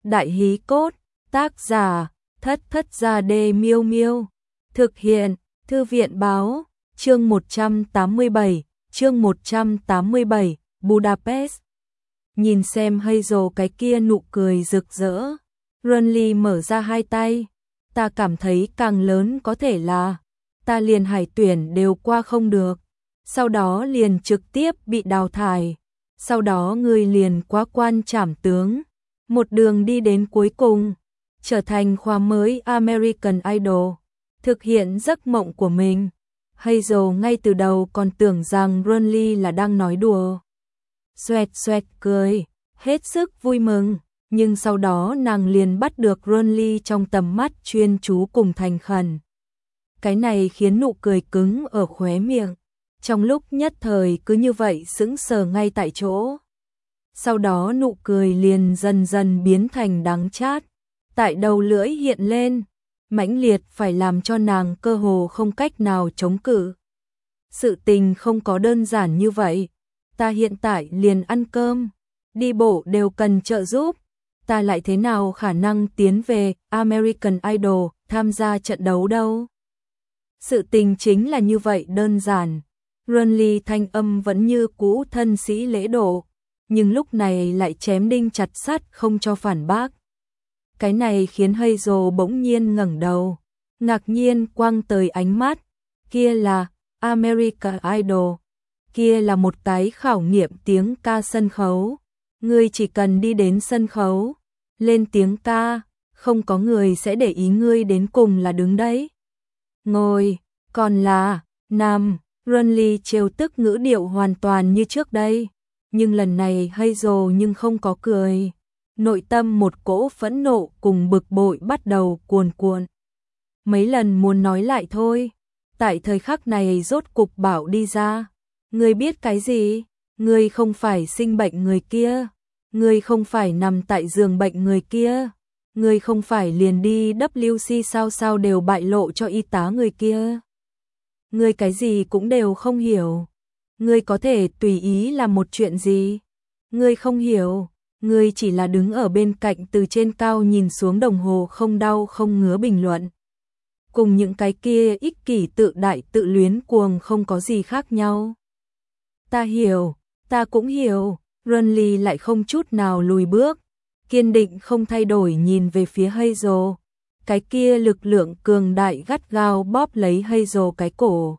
Đại hí cốt, tác giả, Thất Thất Gia Đê Miêu Miêu. Thực hiện, Thư viện báo, chương 187, Budapest. Nhìn xem Hazel cái kia nụ cười rực rỡ. Runly mở ra hai tay. Ta cảm thấy càng lớn có thể là ta liền hải tuyển đều qua không được. Sau đó liền trực tiếp bị đào thải. Sau đó ngươi liền quá quan trảm tướng. Một đường đi đến cuối cùng, trở thành khoa mới American Idol, thực hiện giấc mộng của mình. Hazel ngay từ đầu còn tưởng rằng Runly là đang nói đùa. Xoẹt xoẹt cười, hết sức vui mừng, nhưng sau đó nàng liền bắt được Runly trong tầm mắt chuyên chú cùng thành khẩn. Cái này khiến nụ cười cứng ở khóe miệng, trong lúc nhất thời cứ như vậy sững sờ ngay tại chỗ. Sau đó nụ cười liền dần dần biến thành đắng chát, tại đầu lưỡi hiện lên, mãnh liệt phải làm cho nàng cơ hồ không cách nào chống cự. Sự tình không có đơn giản như vậy, ta hiện tại liền ăn cơm, đi bộ đều cần trợ giúp, ta lại thế nào khả năng tiến về American Idol tham gia trận đấu đâu. Sự tình chính là như vậy đơn giản. Runly thanh âm vẫn như cũ thân sĩ lễ độ, nhưng lúc này lại chém đinh chặt sắt không cho phản bác. Cái này khiến Hazel bỗng nhiên ngẩng đầu, ngạc nhiên quăng tới ánh mắt, kia là American Idol, kia là một cái khảo nghiệm tiếng ca sân khấu. Ngươi chỉ cần đi đến sân khấu, lên tiếng ca, không có người sẽ để ý ngươi đến cùng là đứng đấy, ngồi, còn là nằm. Runly trêu tức ngữ điệu hoàn toàn như trước đây, nhưng lần này Hazel nhưng không có cười. Nội tâm một cỗ phẫn nộ cùng bực bội bắt đầu cuồn cuộn. Mấy lần muốn nói lại thôi, tại thời khắc này rốt cục bảo đi ra. Ngươi biết cái gì? Ngươi không phải sinh bệnh người kia, ngươi không phải nằm tại giường bệnh người kia, ngươi không phải liền đi WC sao đều bại lộ cho y tá người kia. Ngươi cái gì cũng đều không hiểu. Ngươi có thể tùy ý làm một chuyện gì? Ngươi không hiểu, ngươi chỉ là đứng ở bên cạnh từ trên cao nhìn xuống đồng hồ không đau không ngứa bình luận. Cùng những cái kia ích kỷ tự đại tự luyến cuồng không có gì khác nhau. Ta hiểu, ta cũng hiểu. Runly lại không chút nào lùi bước, kiên định không thay đổi nhìn về phía Hazel. Cái kia lực lượng cường đại gắt gao bóp lấy Hazel cái cổ,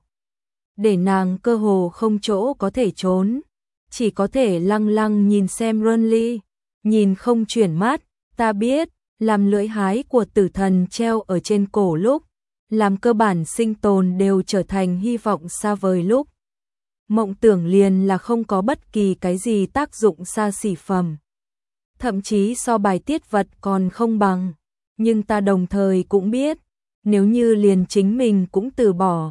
để nàng cơ hồ không chỗ có thể trốn, chỉ có thể lăng lăng nhìn xem Runly, nhìn không chuyển mắt. Ta biết, làm lưỡi hái của tử thần treo ở trên cổ lúc, làm cơ bản sinh tồn đều trở thành hy vọng xa vời lúc, mộng tưởng liền là không có bất kỳ cái gì tác dụng xa xỉ phẩm, thậm chí so bài tiết vật còn không bằng. Nhưng ta đồng thời cũng biết, nếu như liền chính mình cũng từ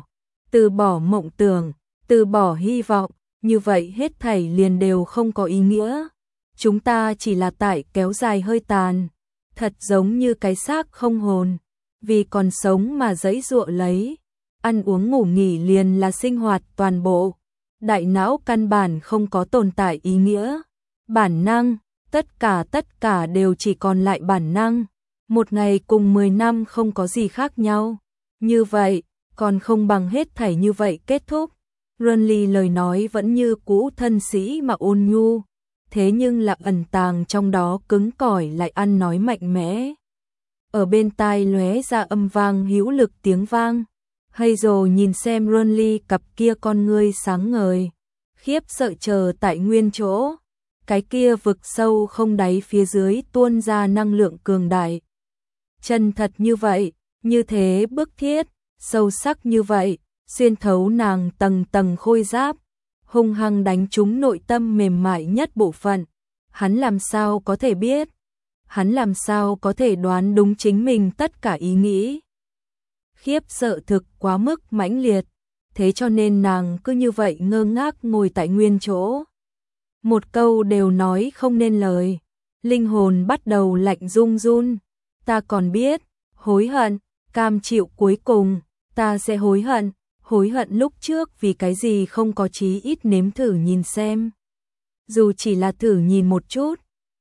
bỏ mộng tưởng, từ bỏ hy vọng, như vậy hết thảy liền đều không có ý nghĩa. Chúng ta chỉ là tại kéo dài hơi tàn, thật giống như cái xác không hồn, vì còn sống mà giãy giụa lấy. Ăn uống ngủ nghỉ liền là sinh hoạt toàn bộ, đại não căn bản không có tồn tại ý nghĩa. Bản năng, tất cả đều chỉ còn lại bản năng. Một ngày cùng 10 năm không có gì khác nhau. Như vậy, còn không bằng hết thảy như vậy kết thúc. Runly lời nói vẫn như cũ thân sĩ mà ôn nhu, thế nhưng là ẩn tàng trong đó cứng cỏi lại ăn nói mạnh mẽ. Ở bên tai lóe ra âm vang hữu lực tiếng vang. Hazel nhìn xem Runly cặp kia con ngươi sáng ngời, khiếp sợ chờ tại nguyên chỗ. Cái kia vực sâu không đáy phía dưới tuôn ra năng lượng cường đại. Chân thật như vậy, như thế bức thiết, sâu sắc như vậy, xuyên thấu nàng tầng tầng khôi giáp, hung hăng đánh trúng nội tâm mềm mại nhất bộ phận. Hắn làm sao có thể biết? Hắn làm sao có thể đoán đúng chính mình tất cả ý nghĩ? Khiếp sợ thực quá mức mãnh liệt, thế cho nên nàng cứ như vậy ngơ ngác ngồi tại nguyên chỗ. Một câu đều nói không nên lời, linh hồn bắt đầu lạnh run run. Ta còn biết, hối hận, cam chịu cuối cùng, ta sẽ hối hận lúc trước vì cái gì không có chí ít nếm thử nhìn xem. Dù chỉ là thử nhìn một chút,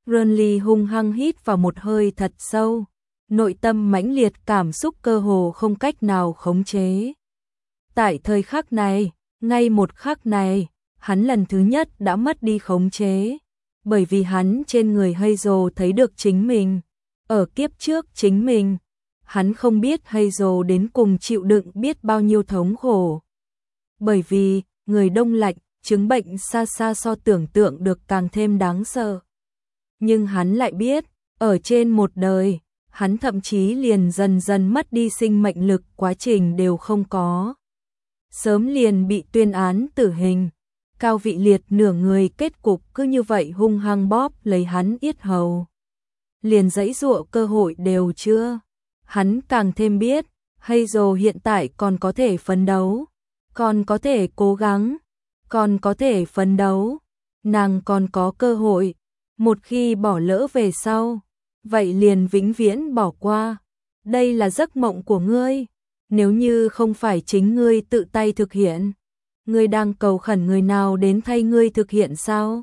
Renly hung hăng hít vào một hơi thật sâu, nội tâm mãnh liệt cảm xúc cơ hồ không cách nào khống chế. Tại thời khắc này, ngay một khắc này, hắn lần thứ nhất đã mất đi khống chế, bởi vì hắn trên người Hazel thấy được chính mình, ở kiếp trước chính mình, hắn không biết Hazel đến cùng chịu đựng biết bao nhiêu thống khổ. Bởi vì, người đông lạnh, chứng bệnh xa xa so tưởng tượng được càng thêm đáng sợ. Nhưng hắn lại biết, ở trên một đời, hắn thậm chí liền dần dần mất đi sinh mệnh lực, quá trình đều không có. Sớm liền bị tuyên án tử hình, Cao Vị Liệt nửa người kết cục cứ như vậy hung hăng bóp lấy hắn yết hầu. Liền giãy giụa cơ hội đều chưa. Hắn càng thêm biết, Hazel hiện tại còn có thể phấn đấu, còn có thể cố gắng, còn có thể phấn đấu, nàng còn có cơ hội. Một khi bỏ lỡ về sau, vậy liền vĩnh viễn bỏ qua. Đây là giấc mộng của ngươi, nếu như không phải chính ngươi tự tay thực hiện, ngươi đang cầu khẩn người nào đến thay ngươi thực hiện sao?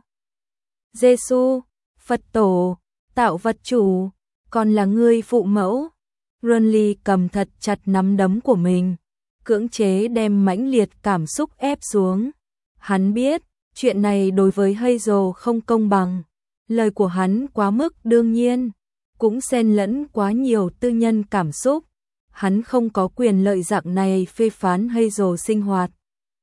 Giê-xu, Phật tổ, tạo vật chủ, còn là ngươi phụ mẫu. Renly cầm thật chặt nắm đấm của mình, cưỡng chế đem mãnh liệt cảm xúc ép xuống. Hắn biết, chuyện này đối với Hazel không công bằng. Lời của hắn quá mức đương nhiên, cũng xen lẫn quá nhiều tư nhân cảm xúc. Hắn không có quyền lợi dạng này phê phán Hazel sinh hoạt.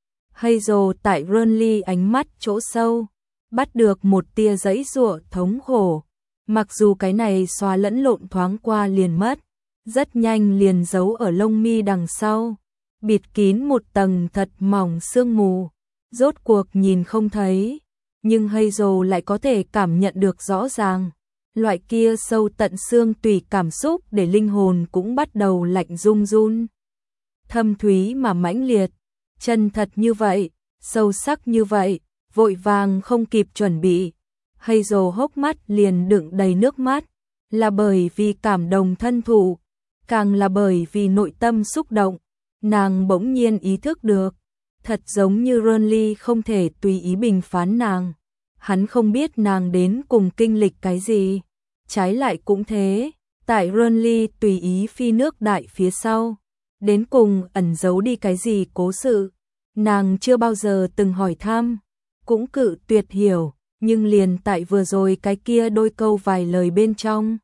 Hazel tại Renly ánh mắt chỗ sâu, bắt được một tia giãy giụa thống khổ. Mặc dù cái này xóa lẫn lộn thoáng qua liền mất, rất nhanh liền giấu ở lông mi đằng sau, bịt kín một tầng thật mỏng sương mù, rốt cuộc nhìn không thấy. Nhưng Hazel lại có thể cảm nhận được rõ ràng, loại kia sâu tận xương tủy cảm xúc để linh hồn cũng bắt đầu lạnh run run. Thâm thúy mà mãnh liệt, chân thật như vậy, sâu sắc như vậy, vội vàng không kịp chuẩn bị. Hazel hốc mắt liền đựng đầy nước mắt, là bởi vì cảm động thân thụ, càng là bởi vì nội tâm xúc động. Nàng bỗng nhiên ý thức được, thật giống như Renly không thể tùy ý bình phán nàng. Hắn không biết nàng đến cùng kinh lịch cái gì. Trái lại cũng thế, tại Renly tùy ý phi nước đại phía sau, đến cùng ẩn giấu đi cái gì cố sự. Nàng chưa bao giờ từng hỏi thăm, cũng cự tuyệt hiểu, nhưng liền tại vừa rồi cái kia đôi câu vài lời bên trong,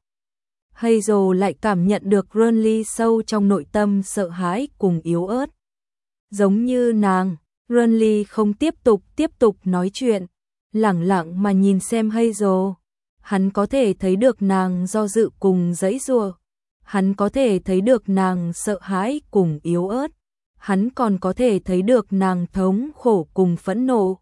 Hazel lại cảm nhận được Renly sâu trong nội tâm sợ hãi cùng yếu ớt. Giống như nàng, Renly không tiếp tục nói chuyện, lẳng lặng mà nhìn xem Hazel. Hắn có thể thấy được nàng do dự cùng giãy giụa, hắn có thể thấy được nàng sợ hãi cùng yếu ớt, hắn còn có thể thấy được nàng thống khổ cùng phẫn nộ.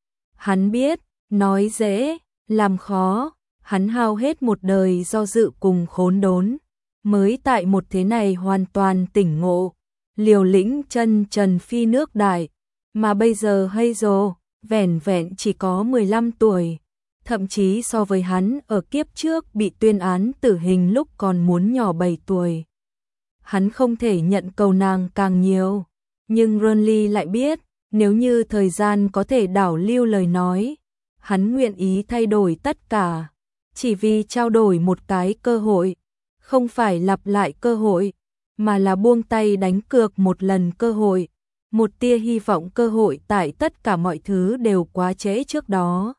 Hắn biết, nói dễ, làm khó, hắn hao hết một đời do dự cùng khốn đốn, mới tại một thế này hoàn toàn tỉnh ngộ, liều lĩnh chân trần phi nước đại, mà bây giờ Hazel vẻn vẹn chỉ có 15 tuổi, thậm chí so với hắn ở kiếp trước bị tuyên án tử hình lúc còn muốn nhỏ 7 tuổi. Hắn không thể nhận cầu nàng càng nhiều, nhưng Renly lại biết, nếu như thời gian có thể đảo lưu lời nói, hắn nguyện ý thay đổi tất cả, chỉ vì trao đổi một cái cơ hội, không phải lặp lại cơ hội, mà là buông tay đánh cược một lần cơ hội, một tia hy vọng cơ hội tại tất cả mọi thứ đều quá trễ trước đó.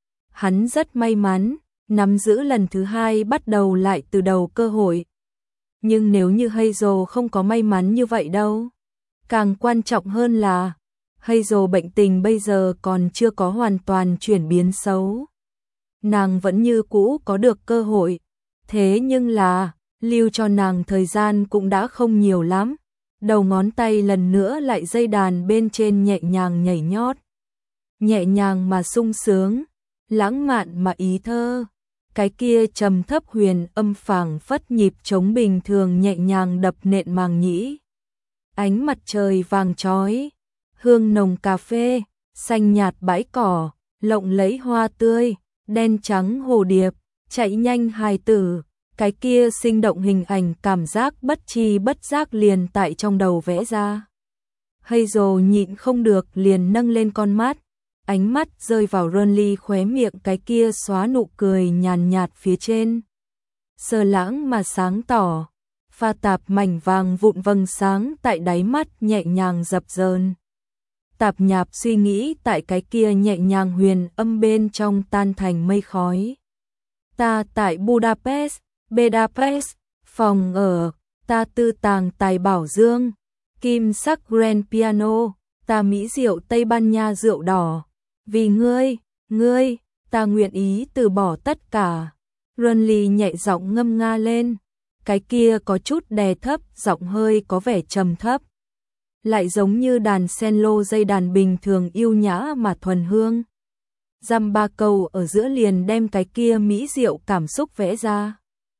Hắn rất may mắn, nắm giữ lần thứ hai bắt đầu lại từ đầu cơ hội. Nhưng nếu như Hazel không có may mắn như vậy đâu. Càng quan trọng hơn là, Hazel bệnh tình bây giờ còn chưa có hoàn toàn chuyển biến xấu. Nàng vẫn như cũ có được cơ hội, thế nhưng là, lưu cho nàng thời gian cũng đã không nhiều lắm. Đầu ngón tay lần nữa lại dây đàn bên trên nhẹ nhàng nhảy nhót. Nhẹ nhàng mà sung sướng, lãng mạn mà ý thơ. Cái kia trầm thấp huyền âm phảng phất nhịp trống bình thường nhẹ nhàng đập nện màng nhĩ. Ánh mặt trời vàng chói, hương nồng cà phê, xanh nhạt bãi cỏ, lộng lẫy hoa tươi, đen trắng hồ điệp, chạy nhanh hài tử. Cái kia sinh động hình ảnh cảm giác bất chi bất giác liền tại trong đầu vẽ ra. Hazel nhịn không được liền nâng lên con mắt, ánh mắt rơi vào Renly khóe miệng cái kia xóa nụ cười nhàn nhạt phía trên. Sơ lãng mà sáng tỏ, pha tạp mảnh vàng vụn vầng sáng tại đáy mắt nhẹ nhàng dập dờn. Tạp nhạp suy nghĩ tại cái kia nhẹ nhàng huyền âm bên trong tan thành mây khói. Ta tại Budapest, phòng ở, ta tư tàng tài bảo dương, kim sắc grand piano, ta mỹ rượu Tây Ban Nha rượu đỏ. Vì ngươi, ta nguyện ý từ bỏ tất cả. Renly nhẹ giọng ngâm nga lên, cái kia có chút đè thấp, giọng hơi có vẻ trầm thấp. Lại giống như đàn cello dây đàn bình thường yêu nhã mà thuần hương. Dăm ba câu ở giữa liền đem cái kia mỹ diệu cảm xúc vẽ ra.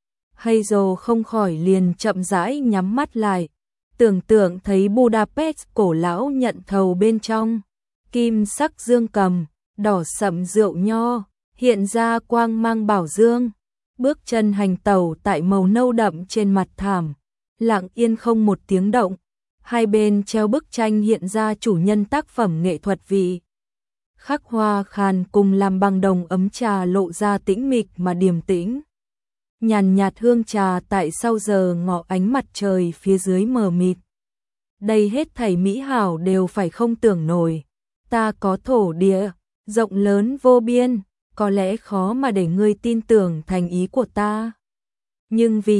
Hazel không khỏi liền chậm rãi nhắm mắt lại, tưởng tượng thấy Budapest cổ lão nhận thầu bên trong, kim sắc dương cầm, đỏ sậm rượu nho, hiện ra quang mang bảo dương, bước chân hành tẩu tại màu nâu đậm trên mặt thảm, lặng yên không một tiếng động. Hai bên treo bức tranh hiện ra chủ nhân tác phẩm nghệ thuật vị. Khắc hoa khàn cùng làm bằng đồng ấm trà lộ ra tĩnh mịch mà điềm tĩnh. Nhàn nhạt hương trà tại sau giờ ngọ ánh mặt trời phía dưới mờ mịt. Đây hết thảy mỹ hảo đều phải không tưởng nổi. Ta có thổ địa, rộng lớn vô biên, có lẽ khó mà để ngươi tin tưởng thành ý của ta. Nhưng vì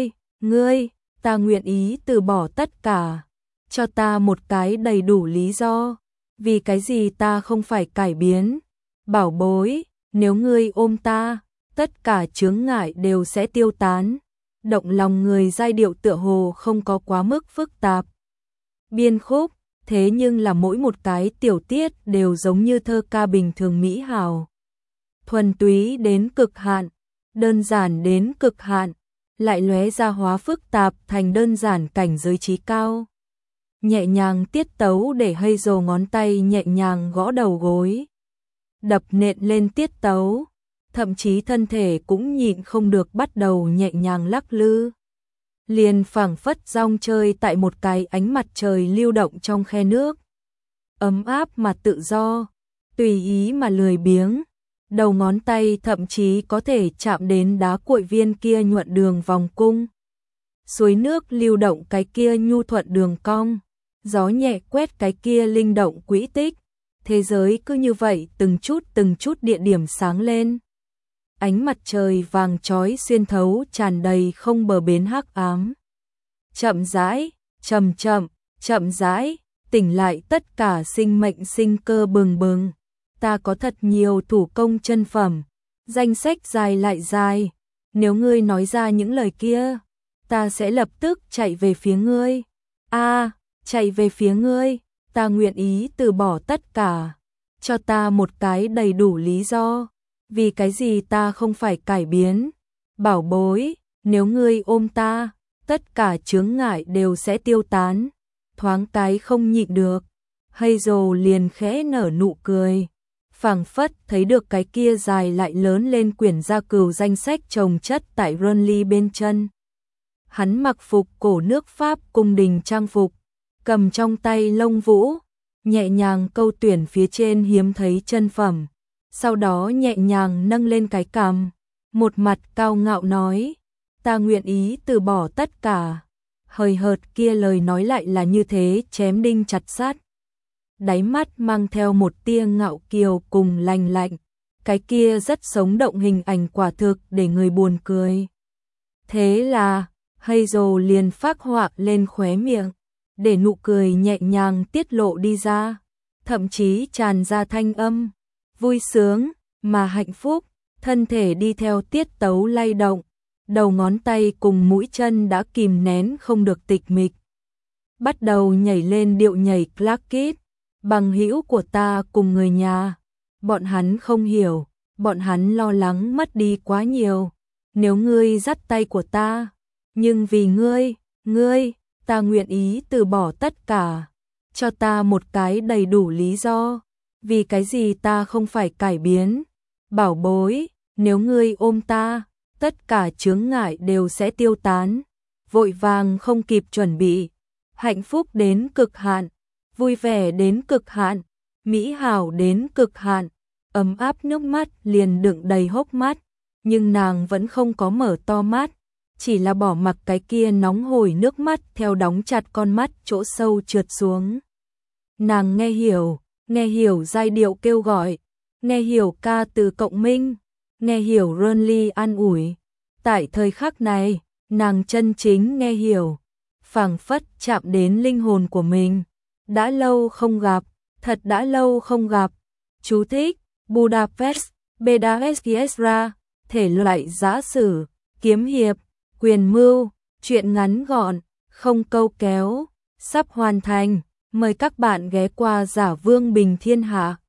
ngươi, ta nguyện ý từ bỏ tất cả. Cho ta một cái đầy đủ lý do, vì cái gì ta không phải cải biến. Bảo bối, nếu ngươi ôm ta, tất cả chướng ngại đều sẽ tiêu tán. Động lòng người giai điệu tựa hồ không có quá mức phức tạp. Biên khúc, thế nhưng là mỗi một cái tiểu tiết đều giống như thơ ca bình thường mỹ hào. Thuần túy đến cực hạn, đơn giản đến cực hạn, lại lóe ra hóa phức tạp thành đơn giản cảnh giới trí cao. Nhẹ nhàng tiết tấu để Hazel ngón tay nhẹ nhàng gõ đầu gối, đập nện lên tiết tấu, thậm chí thân thể cũng nhịn không được bắt đầu nhẹ nhàng lắc lư. Liền phảng phất rong chơi tại một cái ánh mặt trời lưu động trong khe nước. Ấm áp mà tự do, tùy ý mà lười biếng, đầu ngón tay thậm chí có thể chạm đến đá cuội viên kia nhuận đường vòng cung. Suối nước lưu động cái kia nhu thuận đường cong. Gió nhẹ quét cái kia linh động quỹ tích, thế giới cứ như vậy từng chút địa điểm sáng lên. Ánh mặt trời vàng chói xuyên thấu tràn đầy không bờ bến hắc ám. Chậm rãi, chậm rãi, tỉnh lại tất cả sinh mệnh sinh cơ bừng bừng. Ta có thật nhiều thủ công chân phẩm, danh sách dài lại dài. Nếu ngươi nói ra những lời kia, ta sẽ lập tức chạy về phía ngươi. Chạy về phía ngươi, ta nguyện ý từ bỏ tất cả. Cho ta một cái đầy đủ lý do, vì cái gì ta không phải cải biến. Bảo bối, nếu ngươi ôm ta, tất cả chướng ngại đều sẽ tiêu tán. Thoáng cái không nhịn được, Hazel liền khẽ nở nụ cười, phảng phất thấy được cái kia dài lại lớn lên quyển gia cừu danh sách chồng chất tại Renly bên chân. Hắn mặc phục cổ nước Pháp cung đình trang phục, cầm trong tay lông vũ, nhẹ nhàng câu tuyển phía trên hiếm thấy chân phẩm, sau đó nhẹ nhàng nâng lên cái cằm, một mặt cao ngạo nói, ta nguyện ý từ bỏ tất cả. Hời hợt kia lời nói lại là như thế chém đinh chặt sắt. Đáy mắt mang theo một tia ngạo kiều cùng lành lạnh, cái kia rất sống động hình ảnh quả thực để người buồn cười. Thế là, Hazel liền phác họa lên khóe miệng, để nụ cười nhẹ nhàng tiết lộ đi ra, thậm chí tràn ra thanh âm, vui sướng, mà hạnh phúc, thân thể đi theo tiết tấu lay động, đầu ngón tay cùng mũi chân đã kìm nén không được tịch mịch. Bắt đầu nhảy lên điệu nhảy classic, bằng hữu của ta cùng người nhà, bọn hắn không hiểu, bọn hắn lo lắng mất đi quá nhiều, nếu ngươi dắt tay của ta, nhưng vì ngươi, ta nguyện ý từ bỏ tất cả, cho ta một cái đầy đủ lý do, vì cái gì ta không phải cải biến. Bảo bối, nếu ngươi ôm ta, tất cả chướng ngại đều sẽ tiêu tán. Vội vàng không kịp chuẩn bị, hạnh phúc đến cực hạn, vui vẻ đến cực hạn, mỹ hảo đến cực hạn, ấm áp nước mắt liền đựng đầy hốc mắt, nhưng nàng vẫn không có mở to mắt, chỉ là bỏ mặc cái kia nóng hổi nước mắt theo đóng chặt con mắt chỗ sâu trượt xuống. Nàng nghe hiểu giai điệu kêu gọi, nghe hiểu ca từ cộng minh, nghe hiểu Renly an ủi. Tại thời khắc này, nàng chân chính nghe hiểu, phảng phất chạm đến linh hồn của mình. Đã lâu không gặp, thật đã lâu không gặp. Chú thích: Budapest, Bedavesgiesra, thể loại giã sử, kiếm hiệp, quyền mưu, truyện ngắn gọn, không câu kéo, sắp hoàn thành. Mời các bạn ghé qua Giả Vương Bình Thiên Hạ.